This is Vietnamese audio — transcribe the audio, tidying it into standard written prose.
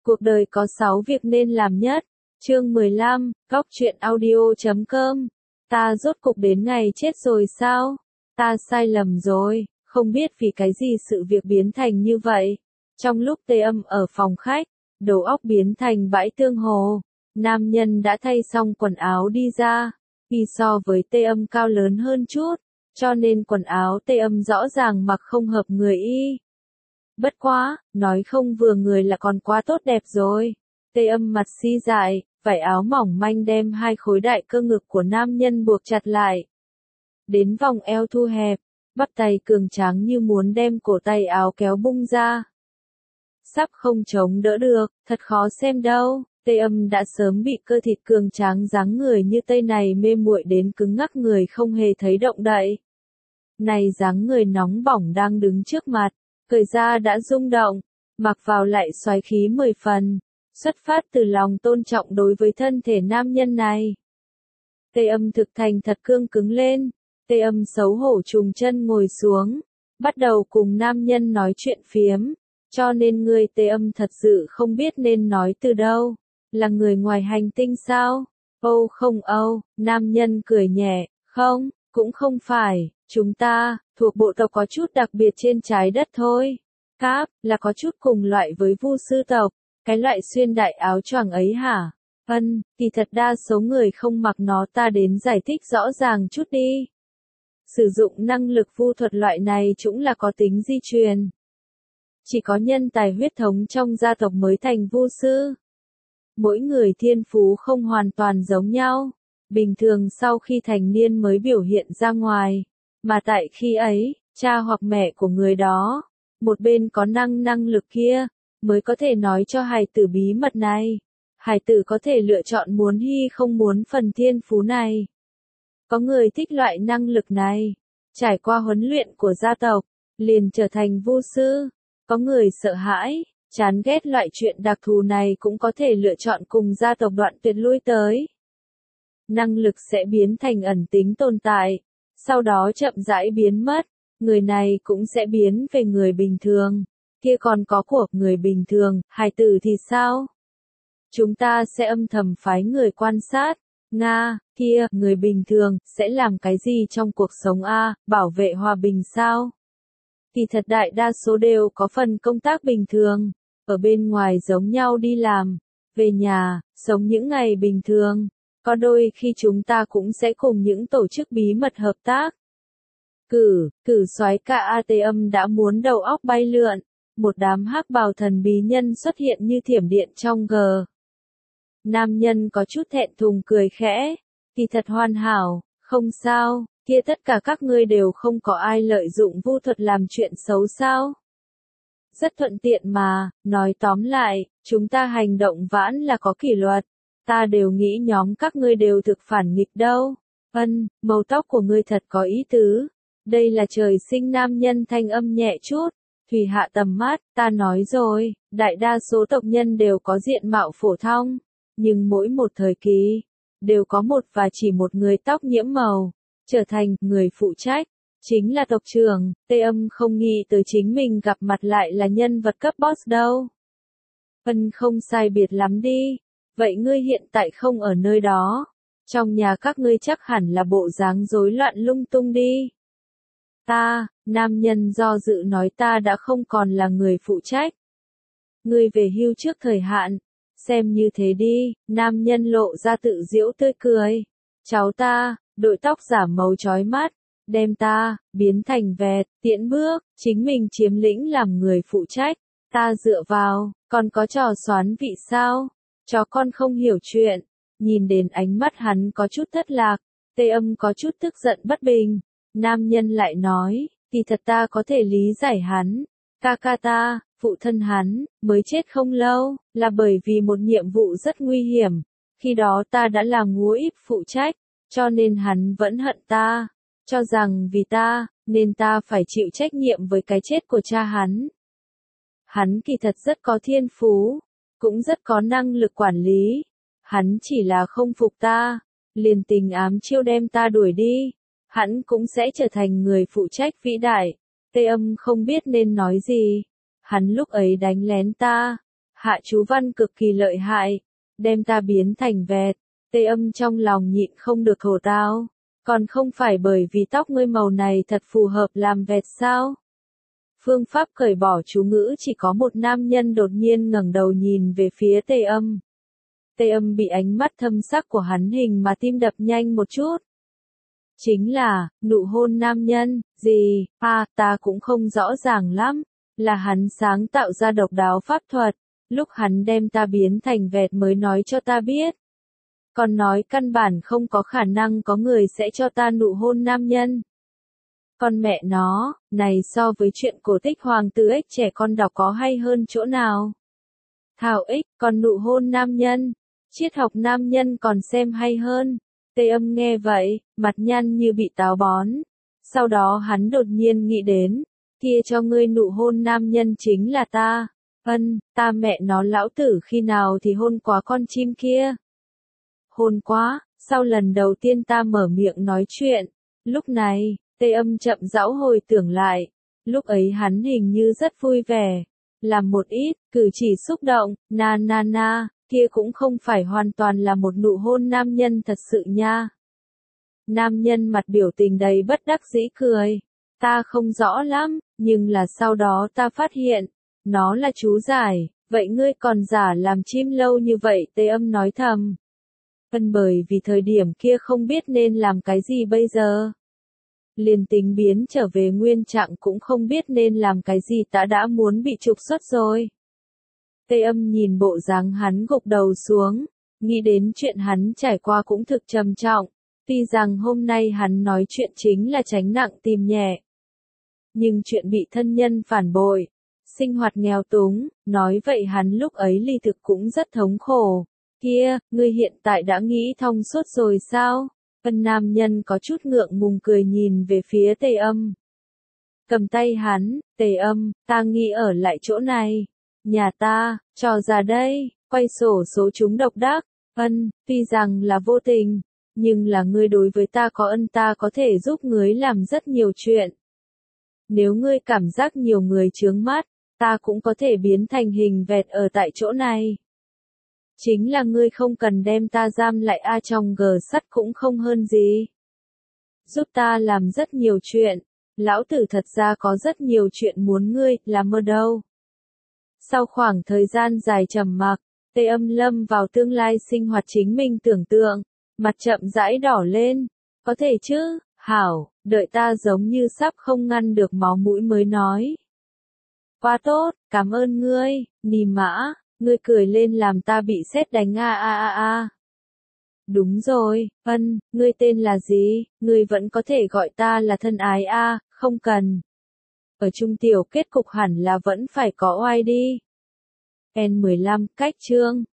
Cuộc đời có 6 việc nên làm nhất. Chương 15, Góc truyện audio.com. Ta rốt cục đến ngày chết rồi sao? Ta sai lầm rồi, không biết vì cái gì sự việc biến thành như vậy. Trong lúc Tê Âm ở phòng khách, đầu óc biến thành bãi tương hồ, nam nhân đã thay xong quần áo đi ra. Y so với Tê Âm cao lớn hơn chút, cho nên quần áo Tê Âm rõ ràng mặc không hợp người y. Bất quá, nói không vừa người là còn quá tốt đẹp rồi. Tê Âm mặt si dại, vải áo mỏng manh đem hai khối đại cơ ngực của nam nhân buộc chặt lại. Đến vòng eo thu hẹp, bắp tay cường tráng như muốn đem cổ tay áo kéo bung ra. Sắp không chống đỡ được, thật khó xem đâu. Tê Âm đã sớm bị cơ thịt cường tráng dáng người như Tây này mê muội đến cứng ngắc người không hề thấy động đậy. Này dáng người nóng bỏng đang đứng trước mặt, cởi ra đã rung động, mặc vào lại xoáy khí 10 phần, xuất phát từ lòng tôn trọng đối với thân thể nam nhân này. Tê Âm thực thành thật cương cứng lên, Tê Âm xấu hổ trùng chân ngồi xuống, bắt đầu cùng nam nhân nói chuyện phiếm, cho nên người Tê Âm thật sự không biết nên nói từ đâu, là người ngoài hành tinh sao? Âu không Âu, nam nhân cười nhẹ, không, cũng không phải, chúng ta, thuộc bộ tộc có chút đặc biệt trên trái đất thôi. Cáp, là có chút cùng loại với Vu sư tộc, cái loại xuyên đại áo choàng ấy hả? Kỳ thật đa số người không mặc nó, ta đến giải thích rõ ràng chút đi. Sử dụng năng lực vu thuật loại này cũng là có tính di truyền. Chỉ có nhân tài huyết thống trong gia tộc mới thành vu sư. Mỗi người thiên phú không hoàn toàn giống nhau, bình thường sau khi thành niên mới biểu hiện ra ngoài, mà tại khi ấy, cha hoặc mẹ của người đó, một bên có năng lực kia, mới có thể nói cho hài tử bí mật này. Hài tử có thể lựa chọn muốn hay không muốn phần thiên phú này. Có người thích loại năng lực này, trải qua huấn luyện của gia tộc, liền trở thành vu sư. Có người sợ hãi, chán ghét loại chuyện đặc thù này cũng có thể lựa chọn cùng gia tộc đoạn tuyệt lui tới. Năng lực sẽ biến thành ẩn tính tồn tại, sau đó chậm rãi biến mất, người này cũng sẽ biến về người bình thường. Kia còn có của người bình thường, hài tử thì sao? Chúng ta sẽ âm thầm phái người quan sát. Kia, người bình thường, sẽ làm cái gì trong cuộc sống a? Bảo vệ hòa bình sao? Thì thật đại đa số đều có phần công tác bình thường, ở bên ngoài giống nhau đi làm, về nhà, sống những ngày bình thường. Có đôi khi chúng ta cũng sẽ cùng những tổ chức bí mật hợp tác. Cử soái ca Tê Âm đã muốn đầu óc bay lượn, một đám hắc bào thần bí nhân xuất hiện như thiểm điện trong g. Nam nhân có chút thẹn thùng cười khẽ, thì thật hoàn hảo, không sao, kia tất cả các ngươi đều không có ai lợi dụng vu thuật làm chuyện xấu sao? Rất thuận tiện mà, nói tóm lại, chúng ta hành động vãn là có kỷ luật, ta đều nghĩ nhóm các ngươi đều thực phản nghịch đâu. Màu tóc của ngươi thật có ý tứ, đây là trời sinh nam nhân thanh âm nhẹ chút, Thủy hạ tầm mắt, ta nói rồi, đại đa số tộc nhân đều có diện mạo phổ thông, nhưng mỗi một thời kỳ, đều có một và chỉ một người tóc nhiễm màu, trở thành người phụ trách, chính là tộc trưởng. Tê Âm không nghĩ tới chính mình gặp mặt lại là nhân vật cấp boss đâu. Không sai biệt lắm đi, vậy ngươi hiện tại không ở nơi đó, trong nhà các ngươi chắc hẳn là bộ dáng rối loạn lung tung đi. Nam nhân do dự nói ta đã không còn là người phụ trách. Ngươi về hưu trước thời hạn, xem như thế đi, nam nhân lộ ra tự giễu tươi cười. Cháu ta, đội tóc giả màu chói mắt, đem ta, biến thành vẹt, tiễn bước, chính mình chiếm lĩnh làm người phụ trách, ta dựa vào, còn có trò xoán vị sao? Chó con không hiểu chuyện, nhìn đến ánh mắt hắn có chút thất lạc, Tê Âm có chút tức giận bất bình, nam nhân lại nói, thì thật ta có thể lý giải hắn, ca ta, phụ thân hắn, mới chết không lâu, là bởi vì một nhiệm vụ rất nguy hiểm, khi đó ta đã là ngũ íp phụ trách, cho nên hắn vẫn hận ta, cho rằng vì ta, nên ta phải chịu trách nhiệm với cái chết của cha hắn. Hắn kỳ thật rất có thiên phú, cũng rất có năng lực quản lý, hắn chỉ là không phục ta, liền tình ám chiêu đem ta đuổi đi, hắn cũng sẽ trở thành người phụ trách vĩ đại. Tê Âm không biết nên nói gì, hắn lúc ấy đánh lén ta, Hạ chú văn cực kỳ lợi hại, đem ta biến thành vẹt. Tê Âm trong lòng nhịn không được thổ tao, còn không phải bởi vì tóc ngươi màu này thật phù hợp làm vẹt sao? Phương pháp cởi bỏ chú ngữ chỉ có một nam nhân đột nhiên ngẩng đầu nhìn về phía Tê Âm. Tê Âm bị ánh mắt thâm sắc của hắn hình mà tim đập nhanh một chút. Chính là, nụ hôn nam nhân, gì, ta cũng không rõ ràng lắm, là hắn sáng tạo ra độc đáo pháp thuật, lúc hắn đem ta biến thành vẹt mới nói cho ta biết. Còn nói căn bản không có khả năng có người sẽ cho ta nụ hôn nam nhân. Con mẹ nó, này so với chuyện cổ tích hoàng tử ích trẻ con đọc có hay hơn chỗ nào? Thảo ích, còn nụ hôn nam nhân, triết học nam nhân còn xem hay hơn. Tê Âm nghe vậy, mặt nhăn như bị táo bón. Sau đó hắn đột nhiên nghĩ đến, kia cho ngươi nụ hôn nam nhân chính là ta. Ta mẹ nó lão tử khi nào thì hôn quá con chim kia. Hôn quá, sau lần đầu tiên ta mở miệng nói chuyện. Lúc này, Tê Âm chậm rãi hồi tưởng lại. Lúc ấy hắn hình như rất vui vẻ. Làm một ít, cử chỉ xúc động, kia cũng không phải hoàn toàn là một nụ hôn nam nhân thật sự nha. Nam nhân mặt biểu tình đầy bất đắc dĩ cười. Ta không rõ lắm, nhưng là sau đó ta phát hiện, nó là chú giải, vậy ngươi còn giả làm chim lâu như vậy, Tê Âm nói thầm. Bởi vì thời điểm kia không biết nên làm cái gì bây giờ. Liền tính biến trở về nguyên trạng cũng không biết nên làm cái gì, ta đã muốn bị trục xuất rồi. Tê Âm nhìn bộ dáng hắn gục đầu xuống, nghĩ đến chuyện hắn trải qua cũng thực trầm trọng, tuy rằng hôm nay hắn nói chuyện chính là tránh nặng tìm nhẹ. Nhưng chuyện bị thân nhân phản bội, sinh hoạt nghèo túng, nói vậy hắn lúc ấy ly thực cũng rất thống khổ. Kia, ngươi hiện tại đã nghĩ thông suốt rồi sao? Nam nhân có chút ngượng ngùng cười nhìn về phía Tê Âm. Cầm tay hắn, Tê Âm, ta nghĩ ở lại chỗ này. Nhà ta, cho ra đây, quay sổ số chúng độc đắc. Tuy rằng là vô tình, nhưng là ngươi đối với ta có ân, ta có thể giúp ngươi làm rất nhiều chuyện. Nếu ngươi cảm giác nhiều người chướng mắt, ta cũng có thể biến thành hình vẹt ở tại chỗ này. Chính là ngươi không cần đem ta giam lại trong gờ sắt cũng không hơn gì. Giúp ta làm rất nhiều chuyện, lão tử thật ra có rất nhiều chuyện muốn ngươi làm ở đâu. Sau khoảng thời gian dài trầm mặc, Tê Âm lâm vào tương lai sinh hoạt chính mình tưởng tượng, mặt chậm rãi đỏ lên. Có thể chứ, hảo, đợi ta giống như sắp không ngăn được máu mũi mới nói. Quá tốt, cảm ơn ngươi, Nì Mã, ngươi cười lên làm ta bị sét đánh Đúng rồi, ngươi tên là gì, ngươi vẫn có thể gọi ta là thân ái không cần. Ở trung tiểu kết cục hẳn là vẫn phải có oai đi. N15 cách chương